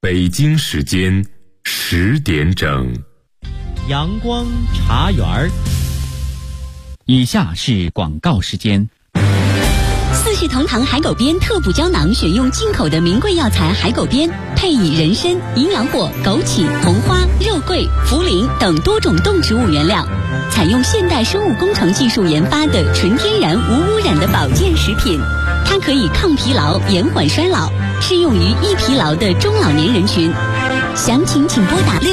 北京时间10点整， 阳光茶园儿。 以下是广告时间。 四世同堂海狗鞭特补胶囊选用进口的名贵药材海狗鞭，配以人参、营养果、枸杞、红花、肉桂、茯苓等多种动植物原料，采用现代生物工程技术研发的纯天然无污染的保健食品。它可以抗疲劳、延缓衰老，适用于易疲劳的中老年人群。详情请拨打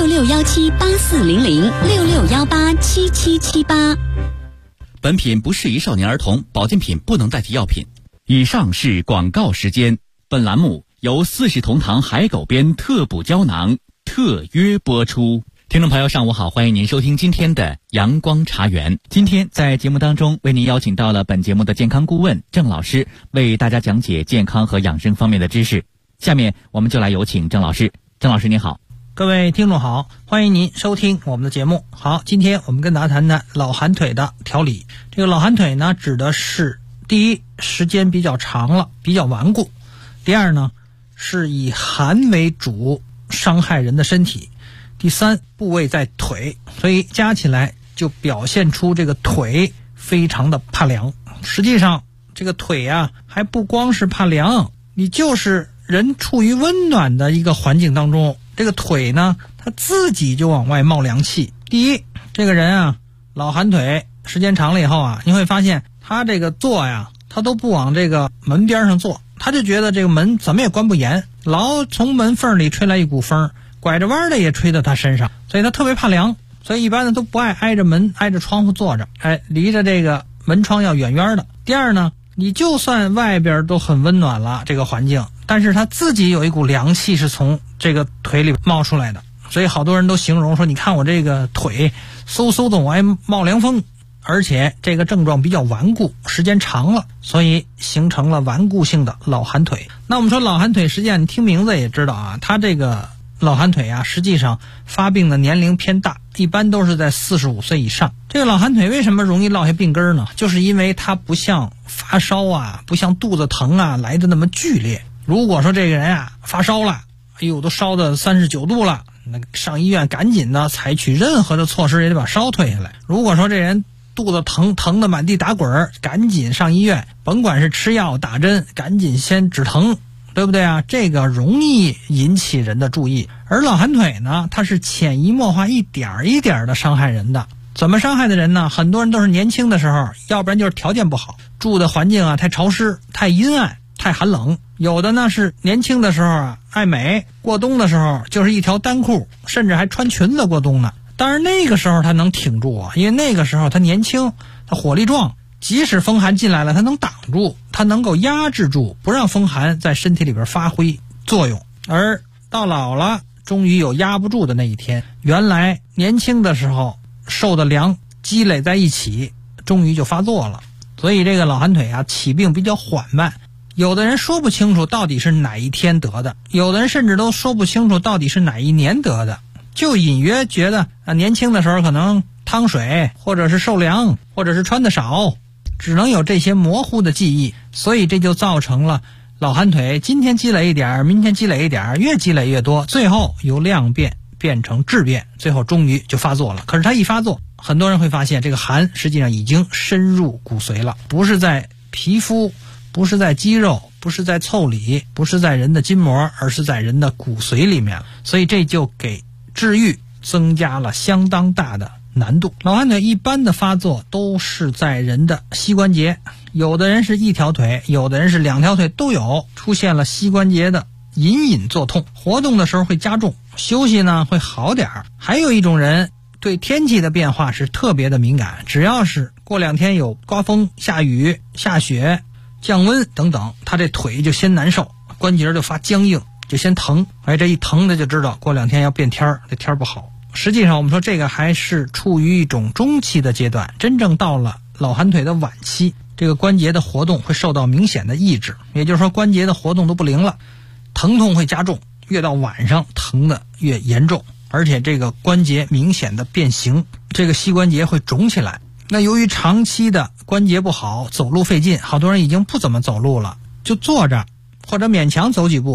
6617840066187778。 本品不适宜少年儿童，保健品不能代替药品。以上是广告时间。本栏目由四世同堂海狗鞭特补胶囊特约播出。听众朋友上午好，欢迎您收听今天的阳光茶园。今天在节目当中为您邀请到了本节目的健康顾问郑老师，为大家讲解健康和养生方面的知识。下面我们就来有请郑老师。郑老师您好。 各位听众好，欢迎您收听我们的节目。好，今天我们跟大家谈谈老寒腿的调理。这个老寒腿呢，指的是第一，时间比较长了，比较顽固；第二呢，是以寒为主，伤害人的身体；第三，部位在腿，所以加起来就表现出这个腿非常的怕凉。实际上这个腿啊，还不光是怕凉，你就是人处于温暖的一个环境当中，这个腿呢，它自己就往外冒凉气。第一，这个人啊，老寒腿时间长了以后啊，你会发现他这个坐呀，他都不往这个门边上坐，他就觉得这个门怎么也关不严，老从门缝里吹来一股风，拐着弯的也吹到他身上，所以他特别怕凉。所以一般的都不爱挨着门挨着窗户坐着，离着这个门窗要远远的。第二呢，你就算外边都很温暖了这个环境，但是他自己有一股凉气是从这个腿里冒出来的，所以好多人都形容说，你看我这个腿嗖嗖的往外冒凉风，而且这个症状比较顽固，时间长了，所以形成了顽固性的老寒腿。那我们说老寒腿，实际上你听名字也知道啊，它这个老寒腿啊，实际上发病的年龄偏大，一般都是在45岁以上。这个老寒腿为什么容易落下病根呢？就是因为它不像发烧啊，不像肚子疼啊来的那么剧烈。如果说这个人啊发烧了，哎呦都烧到39度了，那上医院赶紧的采取任何的措施也得把烧退下来。如果说这人肚子疼的满地打滚，赶紧上医院，甭管是吃药打针，赶紧先止疼，对不对啊？这个容易引起人的注意。而老寒腿呢，它是潜移默化一点一点的伤害人的。怎么伤害的人呢？很多人都是年轻的时候，要不然就是条件不好，住的环境啊太潮湿、太阴暗、太寒冷。有的呢是年轻的时候啊爱美，过冬的时候就是一条单裤，甚至还穿裙子过冬呢。当然那个时候他能挺住啊，因为那个时候他年轻，他火力壮，即使风寒进来了他能挡住，他能够压制住，不让风寒在身体里边发挥作用。而到老了终于有压不住的那一天，原来年轻的时候受的凉积累在一起，终于就发作了。所以这个老寒腿啊起病比较缓慢，有的人说不清楚到底是哪一天得的，有的人甚至都说不清楚到底是哪一年得的，就隐约觉得年轻的时候可能汤水，或者是受凉，或者是穿得少，只能有这些模糊的记忆。所以这就造成了老寒腿今天积累一点，明天积累一点，越积累越多，最后由量变变成质变，最后终于就发作了。可是它一发作，很多人会发现这个寒实际上已经深入骨髓了，不是在皮肤，不是在肌肉，不是在腠理，不是在人的筋膜，而是在人的骨髓里面了。所以这就给治愈增加了相当大的难度。老寒腿一般的发作都是在人的膝关节，有的人是一条腿，有的人是两条腿都有，出现了膝关节的隐隐作痛，活动的时候会加重，休息呢会好点。还有一种人对天气的变化是特别的敏感，只要是过2天有刮风、下雨、下雪、降温等等，他这腿就先难受，关节就发僵硬，就先疼。这一疼的就知道过2天要变天，这天不好。实际上我们说这个还是处于一种中期的阶段，真正到了老寒腿的晚期，这个关节的活动会受到明显的抑制，也就是说关节的活动都不灵了，疼痛会加重，越到晚上疼的越严重，而且这个关节明显的变形，这个膝关节会肿起来。那由于长期的关节不好，走路费劲，好多人已经不怎么走路了，就坐着或者勉强走几步，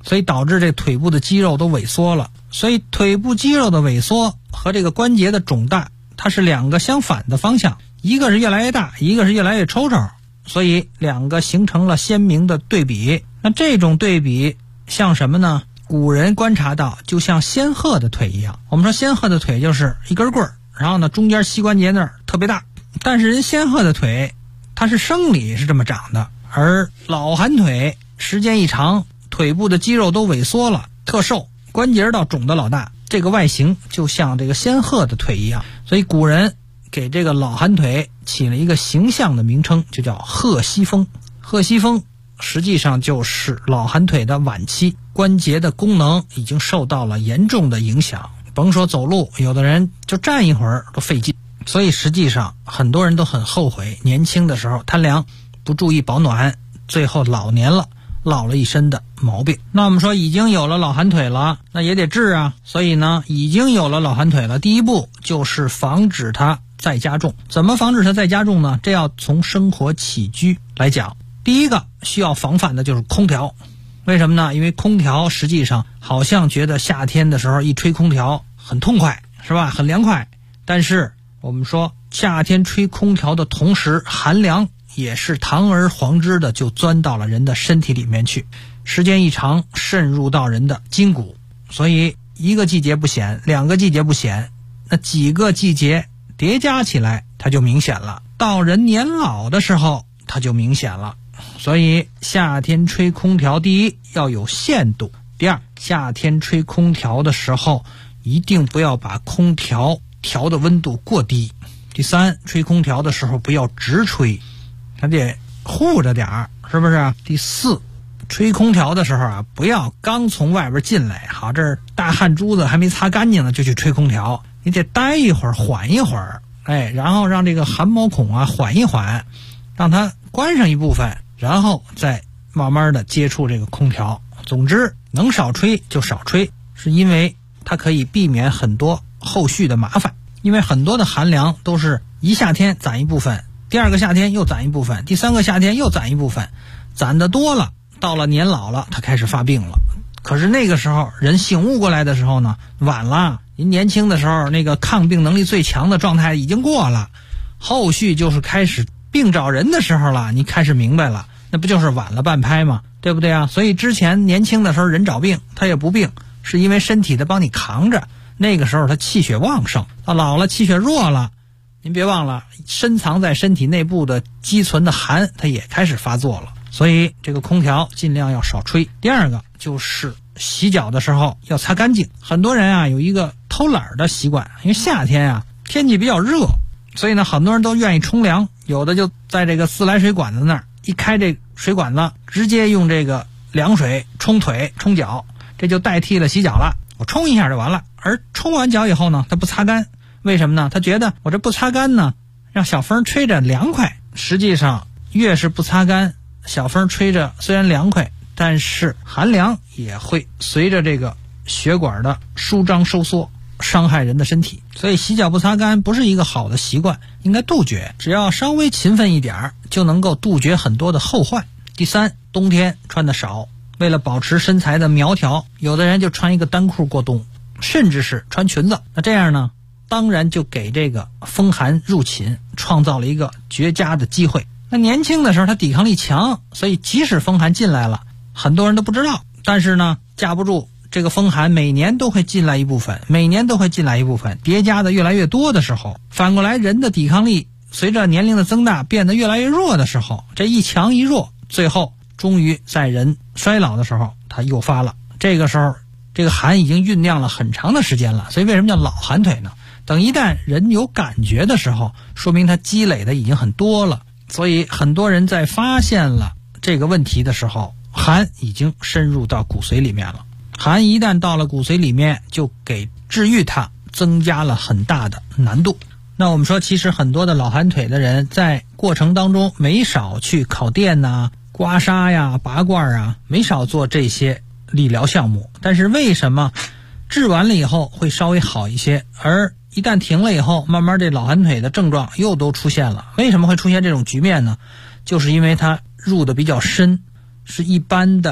所以导致这腿部的肌肉都萎缩了。所以腿部肌肉的萎缩和这个关节的肿大，它是两个相反的方向，一个是越来越大，一个是越来越抽抽，所以两个形成了鲜明的对比。那这种对比像什么呢？古人观察到就像仙鹤的腿一样。我们说仙鹤的腿就是一根棍儿，然后呢中间膝关节那儿特别大，但是人仙鹤的腿它是生理是这么长的，而老寒腿时间一长，腿部的肌肉都萎缩了，特瘦，关节倒肿得老大，这个外形就像这个仙鹤的腿一样。所以古人给这个老寒腿起了一个形象的名称，就叫鹤膝风。鹤膝风实际上就是老寒腿的晚期，关节的功能已经受到了严重的影响，甭说走路，有的人就站一会儿都费劲。所以实际上很多人都很后悔年轻的时候贪凉，不注意保暖，最后老年了落了一身的毛病。那我们说已经有了老寒腿了，那也得治啊。所以呢，已经有了老寒腿了，第一步就是防止它再加重。怎么防止它再加重呢？这要从生活起居来讲。第一个需要防范的就是空调。为什么呢？因为空调实际上好像觉得夏天的时候一吹空调很痛快，是吧？很凉快。但是我们说夏天吹空调的同时，寒凉也是堂而皇之的就钻到了人的身体里面去，时间一长渗入到人的筋骨。所以一个季节不显，两个季节不显，那几个季节叠加起来它就明显了，到人年老的时候它就明显了。所以夏天吹空调，第一要有限度，第二夏天吹空调的时候一定不要把空调调的温度过低，第三吹空调的时候不要直吹，它得护着点儿，是不是？第四吹空调的时候啊，不要刚从外边进来，好这大汗珠子还没擦干净呢就去吹空调，你得待一会儿缓一会儿，然后让这个汗毛孔啊缓一缓，让它关上一部分，然后再慢慢的接触这个空调。总之能少吹就少吹，是因为它可以避免很多后续的麻烦。因为很多的寒凉都是一夏天攒一部分，第二个夏天又攒一部分，第三个夏天又攒一部分，攒得多了，到了年老了它开始发病了。可是那个时候人醒悟过来的时候呢，晚了。您年轻的时候那个抗病能力最强的状态已经过了，后续就是开始病找人的时候了，你开始明白了，那不就是晚了半拍吗？对不对啊？所以之前年轻的时候人找病他也不病，是因为身体的帮你扛着，那个时候他气血旺盛。到老了气血弱了，您别忘了深藏在身体内部的积存的寒它也开始发作了。所以这个空调尽量要少吹。第二个就是洗脚的时候要擦干净。很多人啊有一个偷懒的习惯，因为夏天啊天气比较热，所以呢很多人都愿意冲凉，有的就在这个自来水管子那儿一开这水管子，直接用这个凉水冲腿冲脚，这就代替了洗脚了，我冲一下就完了。而冲完脚以后呢，他不擦干，为什么呢？他觉得我这不擦干呢，让小风吹着凉快。实际上越是不擦干，小风吹着虽然凉快，但是寒凉也会随着这个血管的舒张收缩伤害人的身体。所以洗脚不擦干不是一个好的习惯，应该杜绝。只要稍微勤奋一点就能够杜绝很多的后患。第三，冬天穿的少，为了保持身材的苗条，有的人就穿一个单裤过冬，甚至是穿裙子。那这样呢，当然就给这个风寒入侵创造了一个绝佳的机会。那年轻的时候他抵抗力强，所以即使风寒进来了，很多人都不知道，但是呢架不住这个风寒每年都会进来一部分，每年都会进来一部分，叠加的越来越多的时候，反过来人的抵抗力随着年龄的增大变得越来越弱的时候，这一强一弱，最后终于在人衰老的时候它诱发了。这个时候这个寒已经酝酿了很长的时间了，所以为什么叫老寒腿呢？等一旦人有感觉的时候，说明它积累的已经很多了。所以很多人在发现了这个问题的时候，寒已经深入到骨髓里面了。寒一旦到了骨髓里面，就给治愈它增加了很大的难度。那我们说其实很多的老寒腿的人在过程当中没少去烤电啊、刮痧呀、拔罐啊，没少做这些理疗项目。但是为什么治完了以后会稍微好一些，而一旦停了以后，慢慢这老寒腿的症状又都出现了？为什么会出现这种局面呢？就是因为它入的比较深，是一般的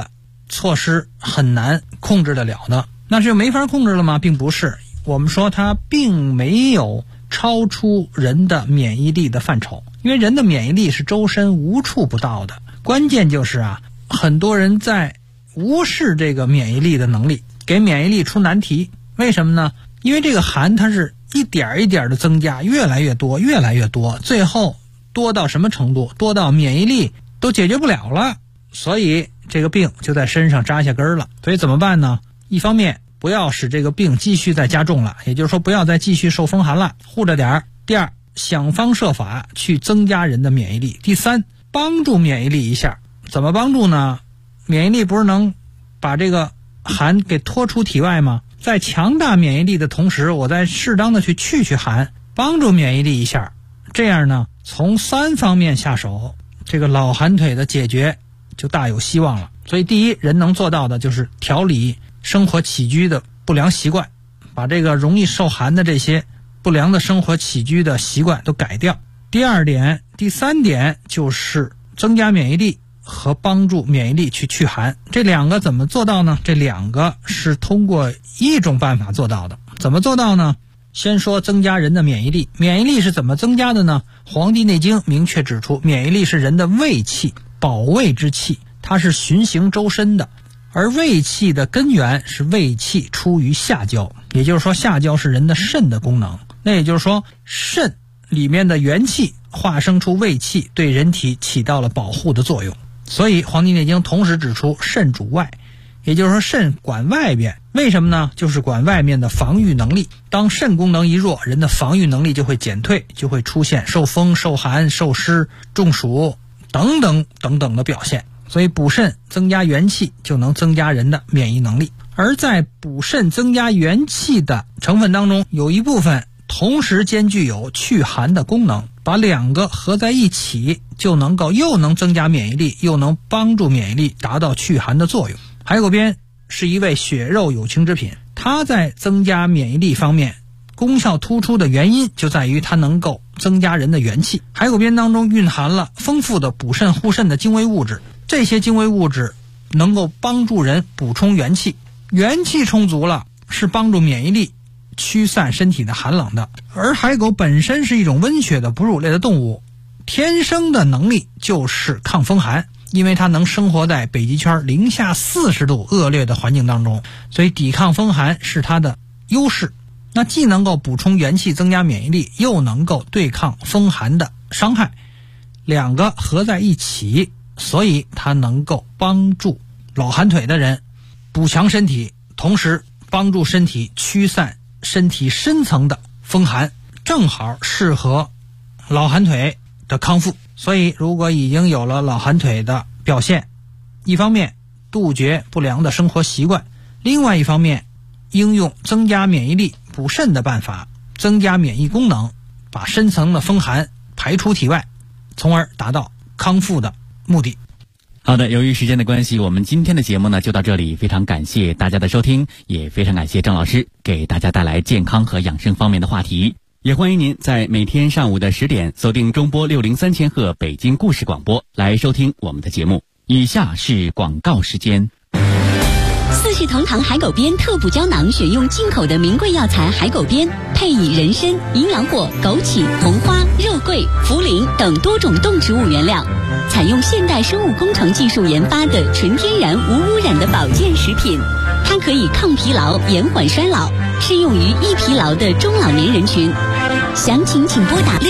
措施很难控制得了的。那是没法控制了吗？并不是，我们说它并没有超出人的免疫力的范畴，因为人的免疫力是周身无处不到的。关键就是很多人在无视这个免疫力的能力，给免疫力出难题。为什么呢？因为这个寒它是一点一点的增加，越来越多越来越多，最后多到什么程度？多到免疫力都解决不了了，所以这个病就在身上扎下根了。所以怎么办呢？一方面不要使这个病继续再加重了，也就是说不要再继续受风寒了，护着点。第二，想方设法去增加人的免疫力。第三，帮助免疫力一下。怎么帮助呢？免疫力不是能把这个寒给拖出体外吗？在强大免疫力的同时，我再适当的去去寒，帮助免疫力一下。这样呢，从3方面下手，这个老寒腿的解决就大有希望了。所以第一，人能做到的就是调理生活起居的不良习惯，把这个容易受寒的这些不良的生活起居的习惯都改掉。第三点就是增加免疫力和帮助免疫力去寒。这两个怎么做到呢？这两个是通过一种办法做到的。怎么做到呢？先说增加人的免疫力。免疫力是怎么增加的呢？《黄帝内经》明确指出，免疫力是人的卫气，保卫之气，它是循行周身的。而卫气的根源是卫气出于下焦，也就是说下焦是人的肾的功能。那也就是说，肾里面的元气化生出卫气，对人体起到了保护的作用。所以《黄帝内经》同时指出肾主外，也就是说肾管外边。为什么呢？就是管外面的防御能力。当肾功能一弱，人的防御能力就会减退，就会出现受风、受寒、受湿、中暑等等的表现。所以补肾增加元气就能增加人的免疫能力。而在补肾增加元气的成分当中，有一部分同时兼具有祛寒的功能，把两个合在一起，就能够又能增加免疫力，又能帮助免疫力达到祛寒的作用。海狗鞭是一味血肉有情之品，它在增加免疫力方面功效突出的原因就在于它能够增加人的元气。海狗鞭当中蕴含了丰富的补肾护肾的精微物质，这些精微物质能够帮助人补充元气，元气充足了是帮助免疫力驱散身体的寒冷的。而海狗本身是一种温血的哺乳类的动物，天生的能力就是抗风寒，因为它能生活在北极圈零下40度恶劣的环境当中，所以抵抗风寒是它的优势。那既能够补充元气增加免疫力，又能够对抗风寒的伤害，两个合在一起，所以它能够帮助老寒腿的人补强身体，同时帮助身体驱散身体深层的风寒，正好适合老寒腿的康复。所以如果已经有了老寒腿的表现，一方面杜绝不良的生活习惯，另外一方面应用增加免疫力补肾的办法，增加免疫功能，把深层的风寒排出体外，从而达到康复的目的。 好的，由于时间的关系，我们今天的节目呢就到这里，非常感谢大家的收听，也非常感谢郑老师给大家带来健康和养生方面的话题。也欢迎您在每天上午的10点锁定中波603千赫北京故事广播来收听我们的节目。以下是广告时间。 四世同堂海狗鞭特补胶囊选用进口的名贵药材海狗鞭，配以人参、阴阳果、枸杞、红花、肉桂、茯苓等多种动植物原料，采用现代生物工程技术研发的纯天然无污染的保健食品。它可以抗疲劳、延缓衰老，适用于易疲劳的中老年人群。详情请拨打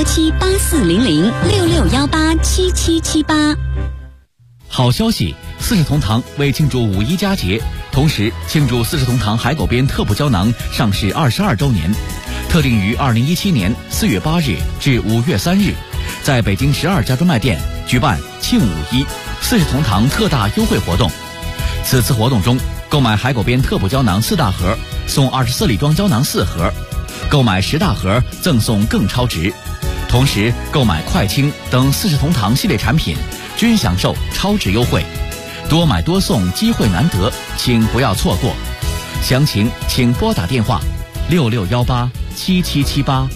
66178400 66187778。 好消息，四世同堂为庆祝五一佳节，同时庆祝四世同堂海狗鞭特补胶囊上市22周年，特定于2017年4月8日至5月3日，在北京12家专卖店举办庆五一四世同堂特大优惠活动。此次活动中，购买海狗鞭特补胶囊4大盒送24粒装胶囊4盒，购买10大盒赠送更超值。同时购买快清等四世同堂系列产品均享受超值优惠，多买多送，机会难得，请不要错过。详情请拨打电话66187778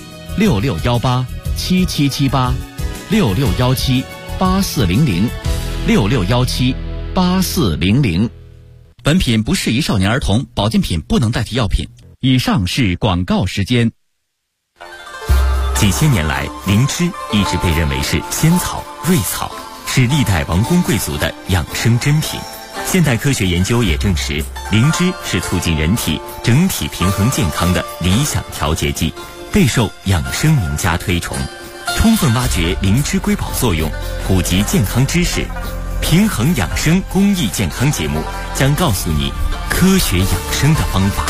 66187778 66178400 6617 8400。本品不适宜少年儿童，保健品不能代替药品。以上是广告时间。 几千年来，灵芝一直被认为是仙草、瑞草，是历代王公贵族的养生珍品。现代科学研究也证实，灵芝是促进人体整体平衡健康的理想调节剂，备受养生名家推崇。充分挖掘灵芝瑰宝作用，普及健康知识，平衡养生公益健康节目将告诉你科学养生的方法。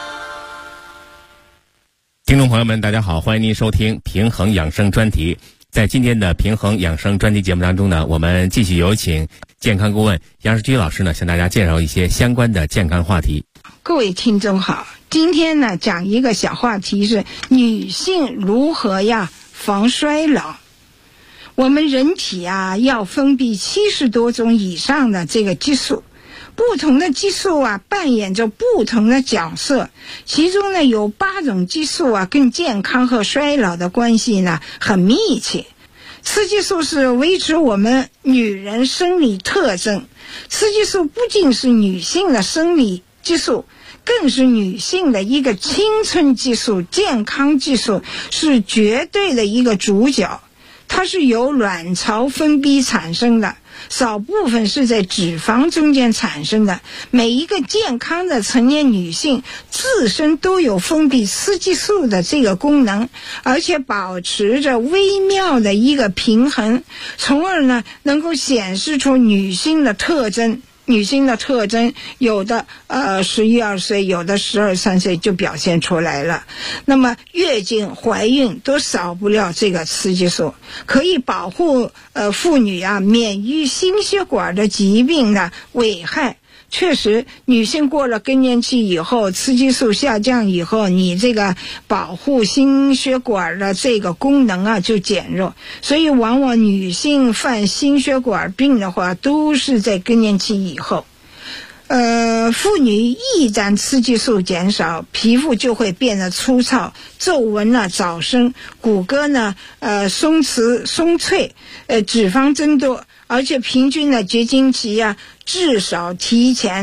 听众朋友们，大家好，欢迎您收听平衡养生专题。在今天的平衡养生专题节目当中呢，我们继续有请健康顾问杨世居老师呢，向大家介绍一些相关的健康话题。 各位听众好，今天呢讲一个小话题是女性如何防衰老。我们人体要分泌70多种以上的这个激素，不同的激素扮演着不同的角色，其中呢有8种激素跟健康和衰老的关系呢很密切。雌激素是维持我们女人生理特征，雌激素不仅是女性的生理激素，更是女性的一个青春激素、健康激素，是绝对的一个主角。它是由卵巢分泌产生的，少部分是在脂肪中间产生的。每一个健康的成年女性自身都有分泌雌激素的这个功能，而且保持着微妙的一个平衡，从而呢能够显示出女性的特征。女性的特征有的11、12岁，有的12、13岁就表现出来了。那么月经、怀孕都少不了这个雌激素，可以保护妇女免于心血管的疾病的危害。确实，女性过了更年期以后，雌激素下降以后，你这个保护心血管的这个功能就减弱，所以往往女性犯心血管病的话，都是在更年期以后。妇女一旦雌激素减少，皮肤就会变得粗糙，皱纹早生，骨骼松脆，脂肪增多，而且平均的绝经期至少提前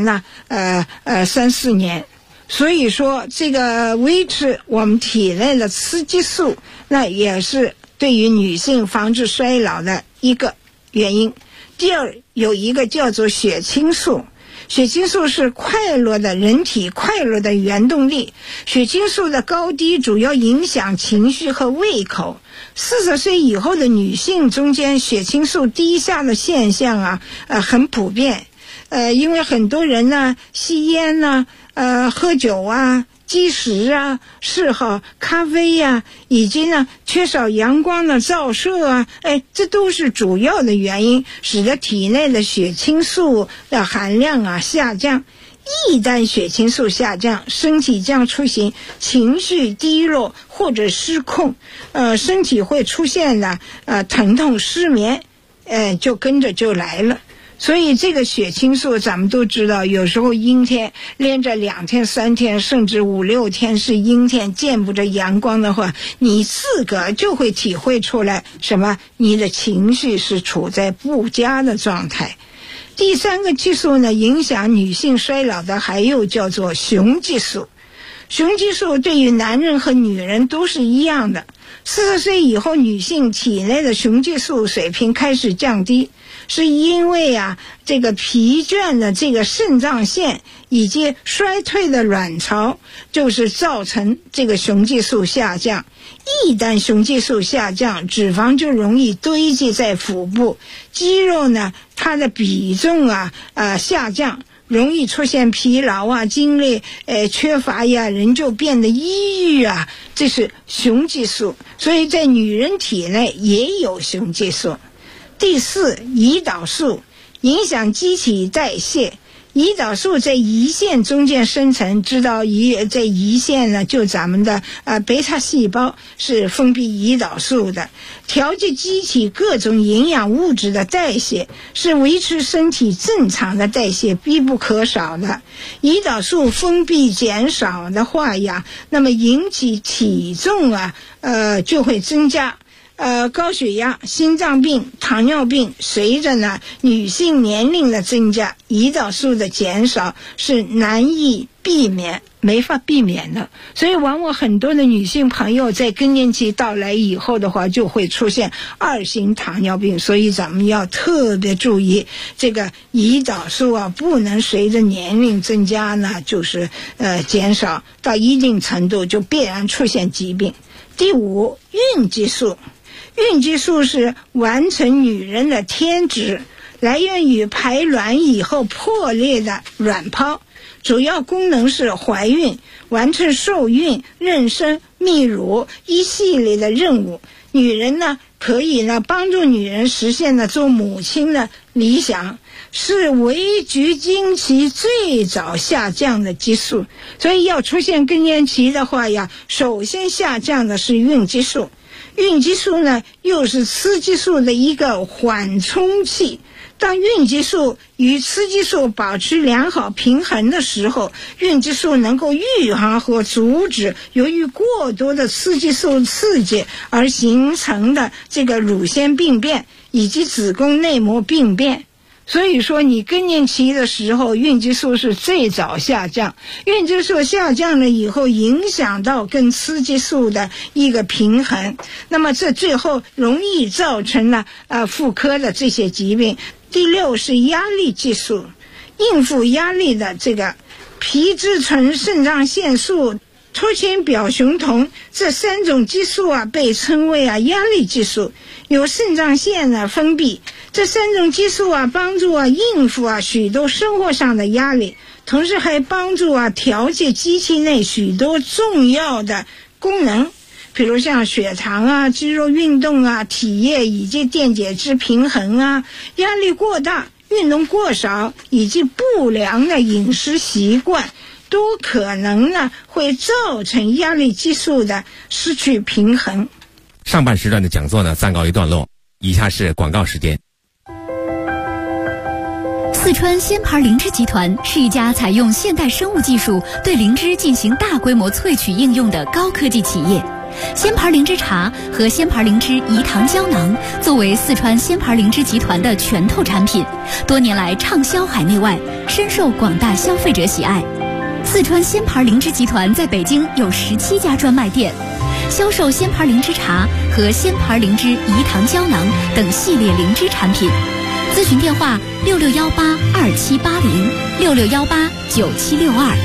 3、4年。所以说这个维持我们体内的雌激素，那也是对于女性防治衰老的一个原因。第二，有一个叫做血清素。血清素是人体快乐的原动力。血清素的高低主要影响情绪和胃口。40岁以后的女性中间血清素低下的现象很普遍。因为很多人吸烟喝酒积食嗜好咖啡以及缺少阳光的照射这都是主要的原因，使得体内的血清素的含量下降。一旦血清素下降，身体将出现情绪低落或者失控，身体会出现疼痛、失眠，就跟着就来了。所以这个血清素咱们都知道，有时候阴天连着2天3天甚至5、6天是阴天，见不着阳光的话，你自个儿就会体会出来什么，你的情绪是处在不佳的状态。第3个激素呢，影响女性衰老的还有叫做雄激素。雄激素对于男人和女人都是一样的。40岁以后，女性体内的雄激素水平开始降低，是因为这个疲倦的这个肾脏腺以及衰退的卵巢，就是造成这个雄激素下降。一旦雄激素下降，脂肪就容易堆积在腹部，肌肉呢它的比重下降，容易出现疲劳精力缺乏人就变得抑郁这是雄激素。所以在女人体内也有雄激素。第4，胰岛素影响机体代谢。胰岛素在胰腺中间生成，知道在胰腺呢，就咱们的贝塔细胞是分泌胰岛素的，调节机体各种营养物质的代谢，是维持身体正常的代谢必不可少的。胰岛素分泌减少的话那么引起体重就会增加。 高血压、心脏病、糖尿病随着呢女性年龄的增加，胰岛素的减少是难以避免，没法避免的。所以往往很多的女性朋友在更年期到来以后的话，就会出现2型糖尿病。所以咱们要特别注意这个胰岛素啊，不能随着年龄增加呢，就是减少到一定程度，就必然出现疾病。第5，孕激素。孕激素是完成女人的天职，来源于排卵以后破裂的卵泡，主要功能是怀孕、完成受孕、妊娠、泌乳一系列的任务。女人呢，可以呢帮助女人实现了做母亲的理想，是围局经期最早下降的激素。所以要出现更年期的话呀，首先下降的是孕激素。孕激素呢，又是雌激素的一个缓冲器。当孕激素与雌激素保持良好平衡的时候，孕激素能够预防和阻止由于过多的雌激素刺激而形成的这个乳腺病变以及子宫内膜病变。所以说你更年期的时候，孕激素是最早下降，孕激素下降了以后，影响到跟雌激素的一个平衡，那么这最后容易造成了妇科的这些疾病。第6是压力激素，应付压力的这个皮质醇、肾上腺素、脱氢表雄酮这3种激素啊，被称为压力激素，由肾上腺呢分泌。这3种激素啊，帮助应付许多生活上的压力，同时还帮助调节机体内许多重要的功能，比如像血糖肌肉运动体液以及电解质平衡压力过大、运动过少以及不良的饮食习惯，都可能呢会造成压力激素的失去平衡。 上半时段的讲座呢暂告一段落，以下是广告时间。 四川鲜牌灵芝集团是一家采用现代生物技术对灵芝进行大规模萃取应用的高科技企业。鲜牌灵芝茶和鲜牌灵芝饴糖胶囊作为四川鲜牌灵芝集团的拳头产品，多年来畅销海内外，深受广大消费者喜爱。四川鲜牌灵芝集团在北京有17家专卖店，销售鲜牌灵芝茶和鲜牌灵芝饴糖胶囊等系列灵芝产品。咨询电话66182780，66189762。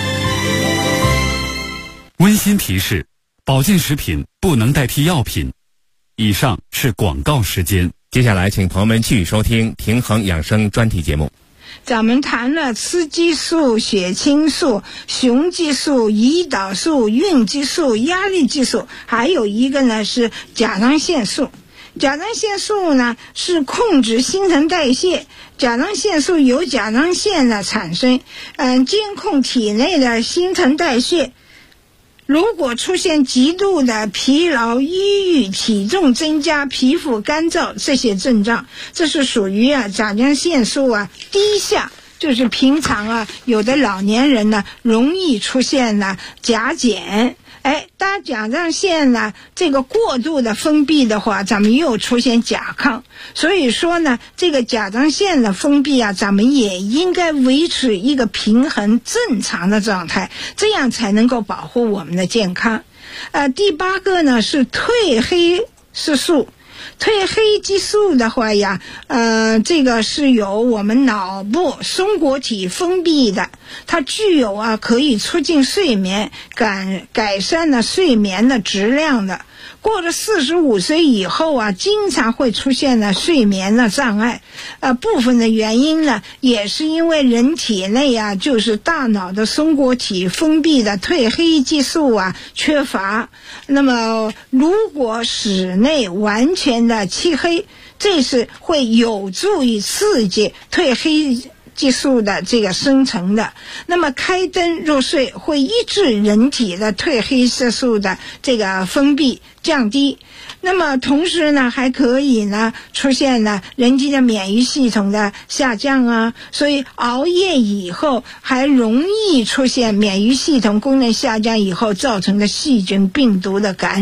温馨提示：保健食品不能代替药品。以上是广告时间。 接下来请朋友们继续收听平衡养生专题节目。 咱们谈了雌激素、血清素、雄激素、胰岛素、孕激素、压力激素，还有一个呢是甲状腺素。甲状腺素呢是控制新陈代谢，甲状腺素由甲状腺的产生，监控体内的新陈代谢。如果出现极度的疲劳、抑郁、体重增加、皮肤干燥这些症状，这是属于甲状腺素低下，就是平常有的老年人呢容易出现甲减。当甲状腺呢这个过度的封闭的话，咱们又出现甲亢。所以说呢，这个甲状腺的封闭咱们也应该维持一个平衡正常的状态，这样才能够保护我们的健康。第8个呢是褪黑色素。褪黑激素的话呀，这个是由我们脑部松果体分泌的，它具有可以促进睡眠、改善了睡眠的质量的。过了45岁以后经常会出现了睡眠的障碍，部分的原因呢，也是因为人体内就是大脑的松果体分泌的褪黑激素缺乏。那么如果室内完全的漆黑，这是会有助于刺激褪黑激素的这个生成的。那么开灯入睡会抑制人体的褪黑色素的这个分泌，降低。那么同时呢，还可以呢出现呢人体的免疫系统的下降所以熬夜以后还容易出现免疫系统功能下降以后造成的细菌病毒的感染。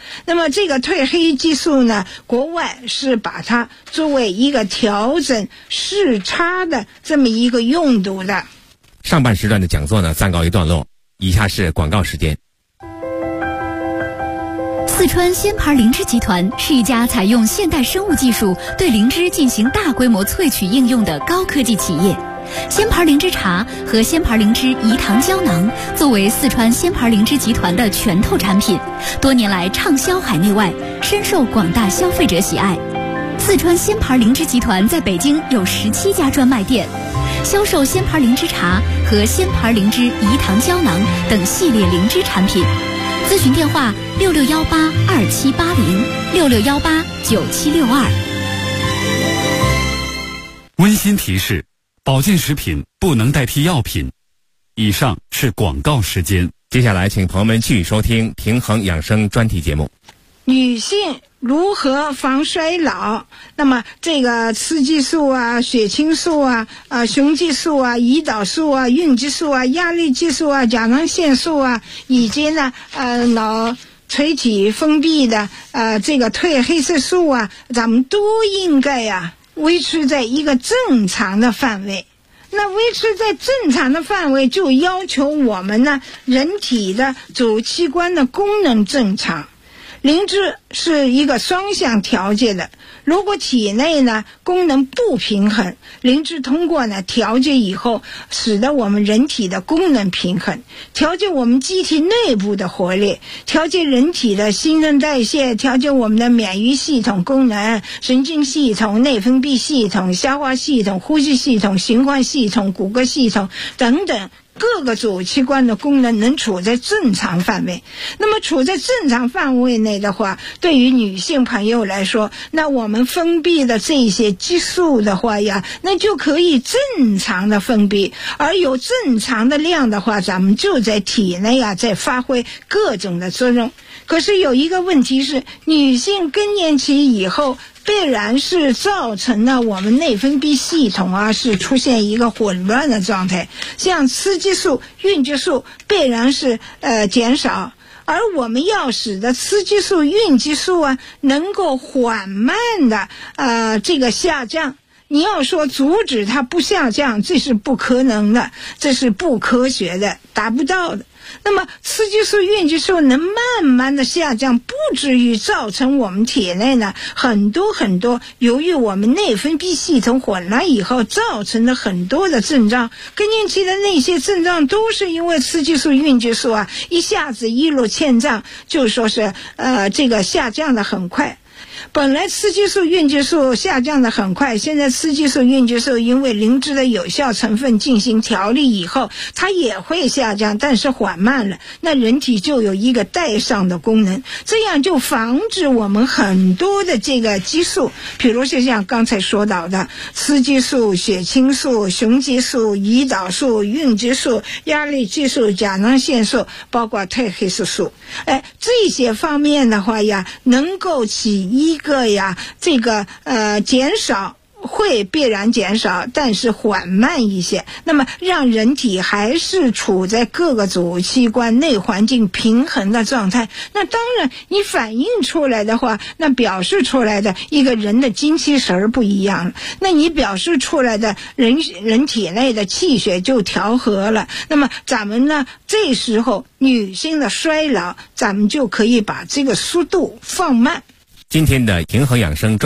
那么这个褪黑激素呢，国外是把它作为一个调整视差的这么一个用途的。 上半时段的讲座呢暂告一段落，以下是广告时间。 四川鲜牌灵芝集团是一家采用现代生物技术对灵芝进行大规模萃取应用的高科技企业。鲜牌灵芝茶和鲜牌灵芝饴糖胶囊作为四川鲜牌灵芝集团的拳头产品，多年来畅销海内外，深受广大消费者喜爱。四川鲜牌灵芝集团在北京有17家专卖店，销售鲜牌灵芝茶和鲜牌灵芝饴糖胶囊等系列灵芝产品。咨询电话6618278066189762。 温馨提示：保健食品不能代替药品。以上是广告时间。 接下来请朋友们继续收听平衡养生专题节目。 女性如何防衰老？那么这个雌激素啊、血清素啊、雄激素啊、胰岛素啊、孕激素啊、压力激素啊、甲状腺素啊，以及呢脑垂体分泌的这个褪黑色素啊，咱们都应该维持在一个正常的范围。那维持在正常的范围，就要求我们呢人体的主器官的功能正常。灵芝是一个双向调节的，如果体内呢功能不平衡，灵芝通过呢调节以后，使得我们人体的功能平衡，调节我们机体内部的活力，调节人体的新陈代谢，调节我们的免疫系统功能、神经系统、内分泌系统、消化系统、呼吸系统、循环系统、骨骼系统等等各个主器官的功能能处在正常范围。那么处在正常范围内的话，对于女性朋友来说，那我们分泌的这些激素的话那就可以正常的分泌，而有正常的量的话，咱们就在体内在发挥各种的作用。可是有一个问题是，女性更年期以后必然是造成了我们内分泌系统是出现一个混乱的状态，像雌激素、孕激素必然是减少，而我们要使得雌激素、孕激素能够缓慢的这个下降。你要说阻止它不下降，这是不可能的，这是不科学的，达不到的。那么雌激素、孕激素能慢慢的下降，不至于造成我们体内呢很多由于我们内分泌系统混乱以后造成的很多的症状。更年期的那些症状都是因为雌激素、孕激素一下子一落千丈，就说是这个下降的很快。本来雌激素、孕激素下降的很快，现在雌激素、孕激素因为灵芝的有效成分进行调理以后，它也会下降，但是缓慢了，那人体就有一个代偿的功能，这样就防止我们很多的这个激素，比如说像刚才说到的雌激素、血清素、雄激素、胰岛素、孕激素、压力激素、甲状腺素，包括褪黑色素，这些方面的话能够起一个这个减少，会必然减少，但是缓慢一些，那么让人体还是处在各个主器官内环境平衡的状态。那当然你反映出来的话，那表示出来的一个人的精气神不一样了，那你表示出来的人体内的气血就调和了，那么咱们呢这时候女性的衰老，咱们就可以把这个速度放慢。 今天的平衡养生